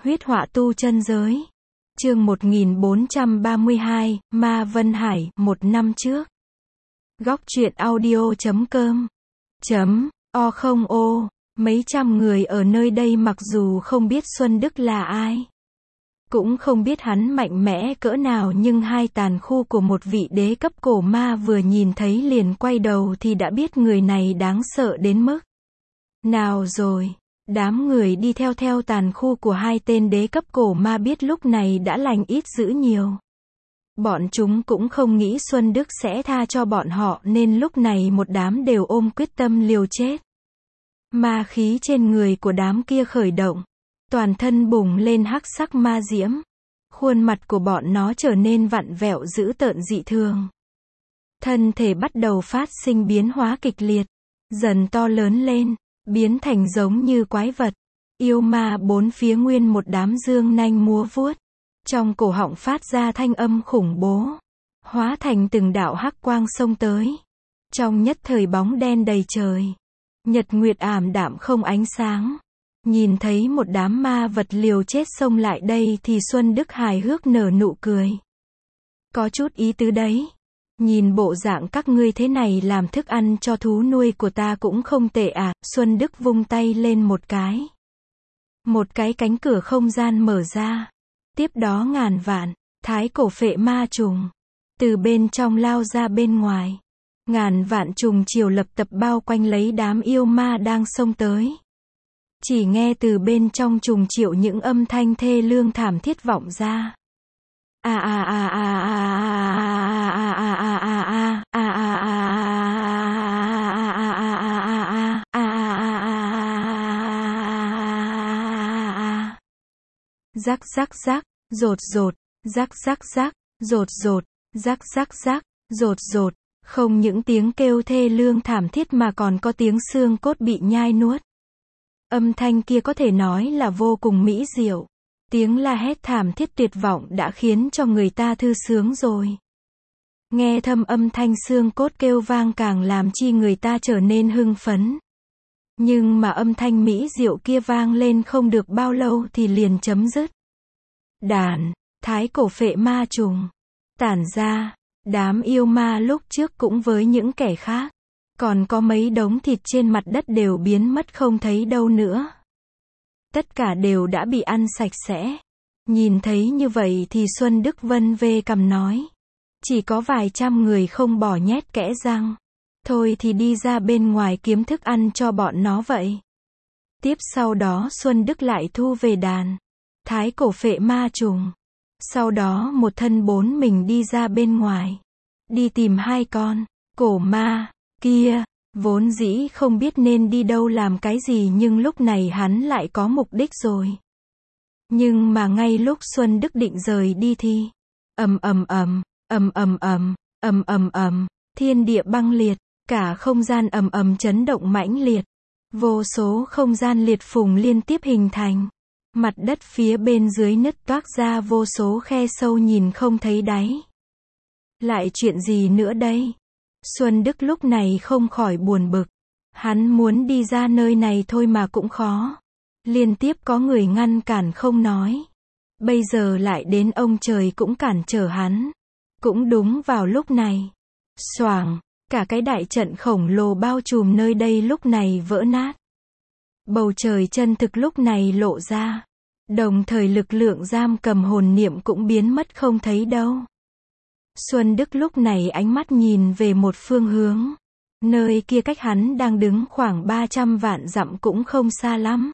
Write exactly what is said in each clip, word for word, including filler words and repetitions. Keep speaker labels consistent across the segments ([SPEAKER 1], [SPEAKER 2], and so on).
[SPEAKER 1] Huyết họa tu chân giới. Chương một nghìn bốn trăm ba mươi hai, Ma Vân Hải, một năm trước. Góc truyện audio chấm com. Chấm, o không ô, mấy trăm người ở nơi đây mặc dù không biết Xuân Đức là ai, cũng không biết hắn mạnh mẽ cỡ nào, nhưng hai tàn khu của một vị đế cấp cổ ma vừa nhìn thấy liền quay đầu thì đã biết người này đáng sợ đến mức nào rồi. Đám người đi theo theo tàn khu của hai tên đế cấp cổ ma biết lúc này đã lành ít dữ nhiều. Bọn chúng cũng không nghĩ Xuân Đức sẽ tha cho bọn họ nên lúc này một đám đều ôm quyết tâm liều chết. Ma khí trên người của đám kia khởi động, toàn thân bùng lên hắc sắc ma diễm. Khuôn mặt của bọn nó trở nên vặn vẹo dữ tợn dị thường. Thân thể bắt đầu phát sinh biến hóa kịch liệt, dần to lớn lên, biến thành giống như quái vật. Yêu ma bốn phía nguyên một đám dương nanh múa vuốt, trong cổ họng phát ra thanh âm khủng bố, hóa thành từng đạo hắc quang xông tới. Trong nhất thời bóng đen đầy trời, nhật nguyệt ảm đạm không ánh sáng. Nhìn thấy một đám ma vật liều chết xông lại đây thì Xuân Đức hài hước nở nụ cười. Có chút ý tứ đấy. Nhìn bộ dạng các ngươi thế này làm thức ăn cho thú nuôi của ta cũng không tệ à. Xuân Đức vung tay lên một cái. Một cái cánh cửa không gian mở ra. Tiếp đó ngàn vạn, thái cổ phệ ma trùng từ bên trong lao ra bên ngoài. Ngàn vạn trùng chiều lập tập bao quanh lấy đám yêu ma đang xông tới. Chỉ nghe từ bên trong trùng triệu những âm thanh thê lương thảm thiết vọng ra. A a a a a a a a a a a a a. Rắc rắc rắc, rột rột, rắc rắc rắc, rột rột, rắc rắc rắc, rột rột. Không những tiếng kêu thê lương thảm thiết mà còn có tiếng xương cốt bị nhai nuốt. Âm thanh kia có thể nói là vô cùng mỹ diệu. Tiếng la hét thảm thiết tuyệt vọng đã khiến cho người ta thư sướng rồi. Nghe thâm âm thanh xương cốt kêu vang càng làm chi người ta trở nên hưng phấn. Nhưng mà âm thanh mỹ diệu kia vang lên không được bao lâu thì liền chấm dứt. Đàn, thái cổ phệ ma trùng tản ra. Đám yêu ma lúc trước cũng với những kẻ khác, còn có mấy đống thịt trên mặt đất đều biến mất không thấy đâu nữa. Tất cả đều đã bị ăn sạch sẽ. Nhìn thấy như vậy thì Xuân Đức vân vê cằm nói. Chỉ có vài trăm người không bỏ nhét kẽ răng. Thôi thì đi ra bên ngoài kiếm thức ăn cho bọn nó vậy. Tiếp sau đó Xuân Đức lại thu về đàn thái cổ phệ ma trùng. Sau đó một thân bốn mình đi ra bên ngoài. Đi tìm hai con cổ ma kia. Vốn dĩ không biết nên đi đâu làm cái gì nhưng lúc này hắn lại có mục đích rồi. Nhưng mà ngay lúc Xuân Đức định rời đi thì ầm ầm ầm, ầm ầm ầm, ầm ầm ầm, thiên địa băng liệt, cả không gian ầm ầm chấn động mãnh liệt. Vô số không gian liệt phùng liên tiếp hình thành. Mặt đất phía bên dưới nứt toác ra vô số khe sâu nhìn không thấy đáy. Lại chuyện gì nữa đây? Xuân Đức lúc này không khỏi buồn bực. Hắn muốn đi ra nơi này thôi mà cũng khó. Liên tiếp có người ngăn cản không nói. Bây giờ lại đến ông trời cũng cản trở hắn. Cũng đúng vào lúc này. Xoảng, cả cái đại trận khổng lồ bao trùm nơi đây lúc này vỡ nát. Bầu trời chân thực lúc này lộ ra. Đồng thời lực lượng giam cầm hồn niệm cũng biến mất không thấy đâu. Xuân Đức lúc này ánh mắt nhìn về một phương hướng. Nơi kia cách hắn đang đứng khoảng ba trăm vạn dặm cũng không xa lắm.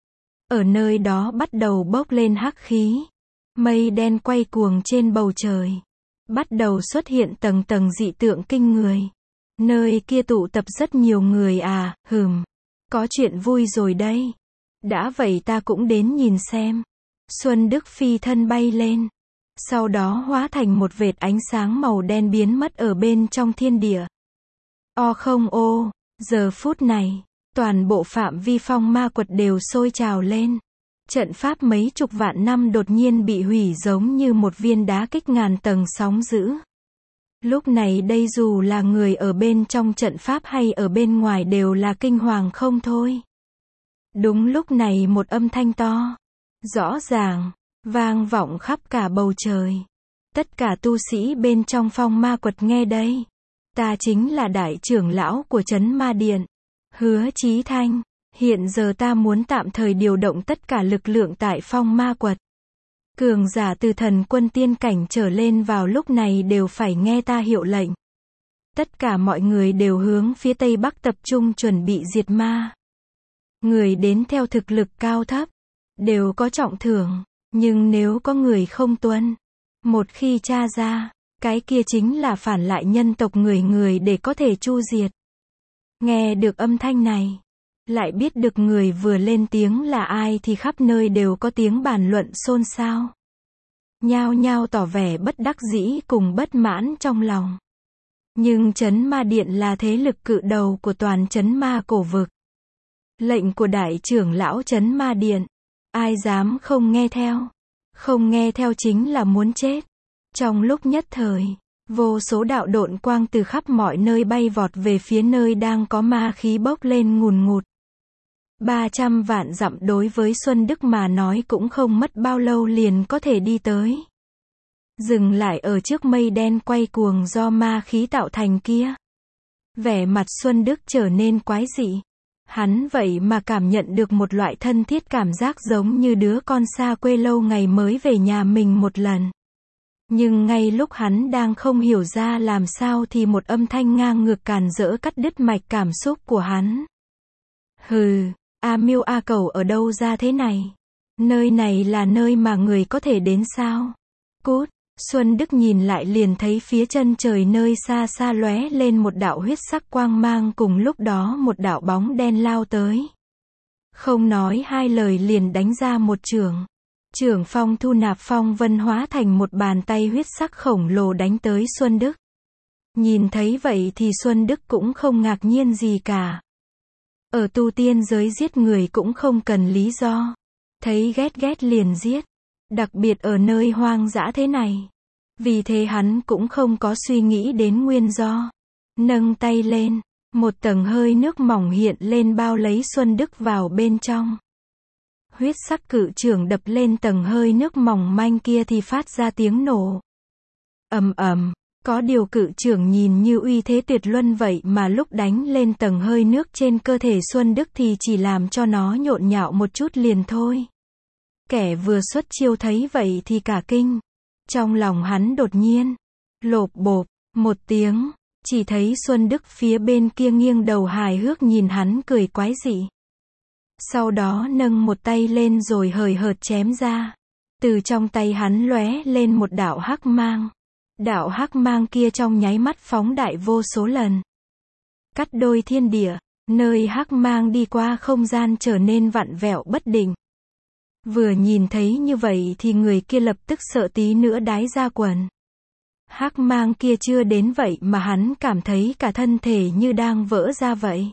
[SPEAKER 1] Ở nơi đó bắt đầu bốc lên hắc khí. Mây đen quay cuồng trên bầu trời. Bắt đầu xuất hiện tầng tầng dị tượng kinh người. Nơi kia tụ tập rất nhiều người à, hừm. Có chuyện vui rồi đây. Đã vậy ta cũng đến nhìn xem. Xuân Đức phi thân bay lên. Sau đó hóa thành một vệt ánh sáng màu đen biến mất ở bên trong thiên địa. O không ô, giờ phút này, toàn bộ phạm vi phong ma quật đều sôi trào lên. Trận pháp mấy chục vạn năm đột nhiên bị hủy giống như một viên đá kích ngàn tầng sóng dữ. Lúc này đây dù là người ở bên trong trận pháp hay ở bên ngoài đều là kinh hoàng không thôi. Đúng lúc này một âm thanh to rõ ràng, vang vọng khắp cả bầu trời. Tất cả tu sĩ bên trong phong ma quật nghe đây. Ta chính là đại trưởng lão của Trấn Ma Điện. Hứa Chí Thanh. Hiện giờ ta muốn tạm thời điều động tất cả lực lượng tại phong ma quật. Cường giả từ thần quân tiên cảnh trở lên vào lúc này đều phải nghe ta hiệu lệnh. Tất cả mọi người đều hướng phía Tây Bắc tập trung chuẩn bị diệt ma. Người đến theo thực lực cao thấp, đều có trọng thưởng. Nhưng nếu có người không tuân, một khi tra ra, cái kia chính là phản lại nhân tộc người người để có thể chu diệt. Nghe được âm thanh này, lại biết được người vừa lên tiếng là ai thì khắp nơi đều có tiếng bàn luận xôn xao. Nhao nhao tỏ vẻ bất đắc dĩ cùng bất mãn trong lòng. Nhưng Trấn Ma Điện là thế lực cự đầu của toàn Trấn Ma cổ vực. Lệnh của đại trưởng lão Trấn Ma Điện, ai dám không nghe theo? Không nghe theo chính là muốn chết. Trong lúc nhất thời, vô số đạo độn quang từ khắp mọi nơi bay vọt về phía nơi đang có ma khí bốc lên ngùn ngụt. ba trăm vạn dặm đối với Xuân Đức mà nói cũng không mất bao lâu liền có thể đi tới. Dừng lại ở trước mây đen quay cuồng do ma khí tạo thành kia. Vẻ mặt Xuân Đức trở nên quái dị. Hắn vậy mà cảm nhận được một loại thân thiết cảm giác giống như đứa con xa quê lâu ngày mới về nhà mình một lần. Nhưng ngay lúc hắn đang không hiểu ra làm sao thì một âm thanh ngang ngược càn rỡ cắt đứt mạch cảm xúc của hắn. Hừ, A Miêu A Cẩu ở đâu ra thế này? Nơi này là nơi mà người có thể đến sao? Cút! Xuân Đức nhìn lại liền thấy phía chân trời nơi xa xa lóe lên một đạo huyết sắc quang mang, cùng lúc đó một đạo bóng đen lao tới. Không nói hai lời liền đánh ra một chưởng. Chưởng phong thu nạp phong vân hóa thành một bàn tay huyết sắc khổng lồ đánh tới Xuân Đức. Nhìn thấy vậy thì Xuân Đức cũng không ngạc nhiên gì cả. Ở tu tiên giới giết người cũng không cần lý do. Thấy ghét ghét liền giết. Đặc biệt ở nơi hoang dã thế này. Vì thế hắn cũng không có suy nghĩ đến nguyên do. Nâng tay lên, một tầng hơi nước mỏng hiện lên bao lấy Xuân Đức vào bên trong. Huyết sắc cự chưởng đập lên tầng hơi nước mỏng manh kia thì phát ra tiếng nổ. Ầm ầm, có điều cự chưởng nhìn như uy thế tuyệt luân vậy mà lúc đánh lên tầng hơi nước trên cơ thể Xuân Đức thì chỉ làm cho nó nhộn nhạo một chút liền thôi. Kẻ vừa xuất chiêu thấy vậy thì cả kinh. Trong lòng hắn đột nhiên, lộp bộp, một tiếng, chỉ thấy Xuân Đức phía bên kia nghiêng đầu hài hước nhìn hắn cười quái dị. Sau đó nâng một tay lên rồi hời hợt chém ra. Từ trong tay hắn lóe lên một đạo hắc mang. Đạo hắc mang kia trong nháy mắt phóng đại vô số lần. Cắt đôi thiên địa, nơi hắc mang đi qua không gian trở nên vặn vẹo bất định. Vừa nhìn thấy như vậy thì người kia lập tức sợ tí nữa đái ra quần. Hắc mang kia chưa đến vậy mà hắn cảm thấy cả thân thể như đang vỡ ra vậy.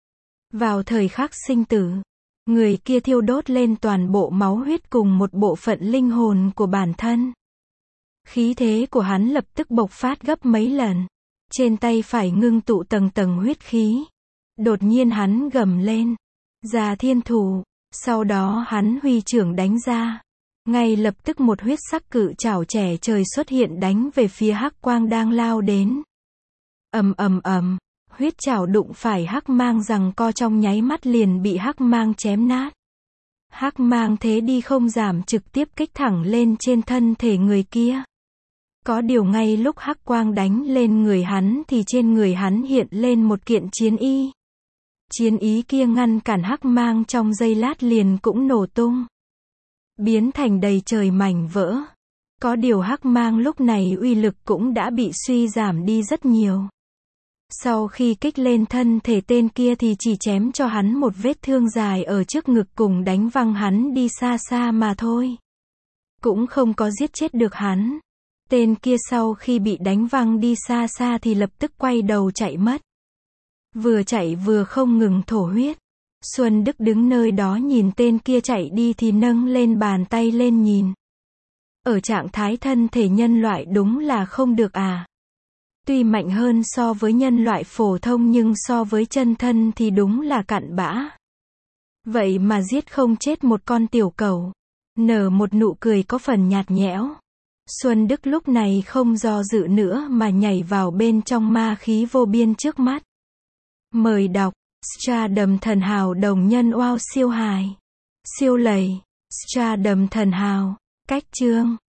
[SPEAKER 1] Vào thời khắc sinh tử, người kia thiêu đốt lên toàn bộ máu huyết cùng một bộ phận linh hồn của bản thân. Khí thế của hắn lập tức bộc phát gấp mấy lần. Trên tay phải ngưng tụ tầng tầng huyết khí. Đột nhiên hắn gầm lên. Già thiên thủ. Sau đó hắn huy chưởng đánh ra. Ngay lập tức một huyết sắc cự chảo trẻ trời xuất hiện đánh về phía hắc quang đang lao đến. Ầm ầm ầm, huyết chảo đụng phải hắc mang giằng co trong nháy mắt liền bị hắc mang chém nát. Hắc mang thế đi không giảm trực tiếp kích thẳng lên trên thân thể người kia. Có điều ngay lúc hắc quang đánh lên người hắn thì trên người hắn hiện lên một kiện chiến y. Chiến ý kia ngăn cản hắc mang trong giây lát liền cũng nổ tung. Biến thành đầy trời mảnh vỡ. Có điều hắc mang lúc này uy lực cũng đã bị suy giảm đi rất nhiều. Sau khi kích lên thân thể tên kia thì chỉ chém cho hắn một vết thương dài ở trước ngực cùng đánh văng hắn đi xa xa mà thôi. Cũng không có giết chết được hắn. Tên kia sau khi bị đánh văng đi xa xa thì lập tức quay đầu chạy mất. Vừa chạy vừa không ngừng thổ huyết. Xuân Đức đứng nơi đó nhìn tên kia chạy đi thì nâng lên bàn tay lên nhìn. Ở trạng thái thân thể nhân loại đúng là không được à. Tuy mạnh hơn so với nhân loại phổ thông nhưng so với chân thân thì đúng là cặn bã. Vậy mà giết không chết một con tiểu cẩu. nở một nụ cười có phần nhạt nhẽo. Xuân Đức lúc này không do dự nữa mà nhảy vào bên trong ma khí vô biên trước mắt. Mời đọc Stardom thần hào đồng nhân wow siêu hài. Siêu lầy. Stardom thần hào. Cách chương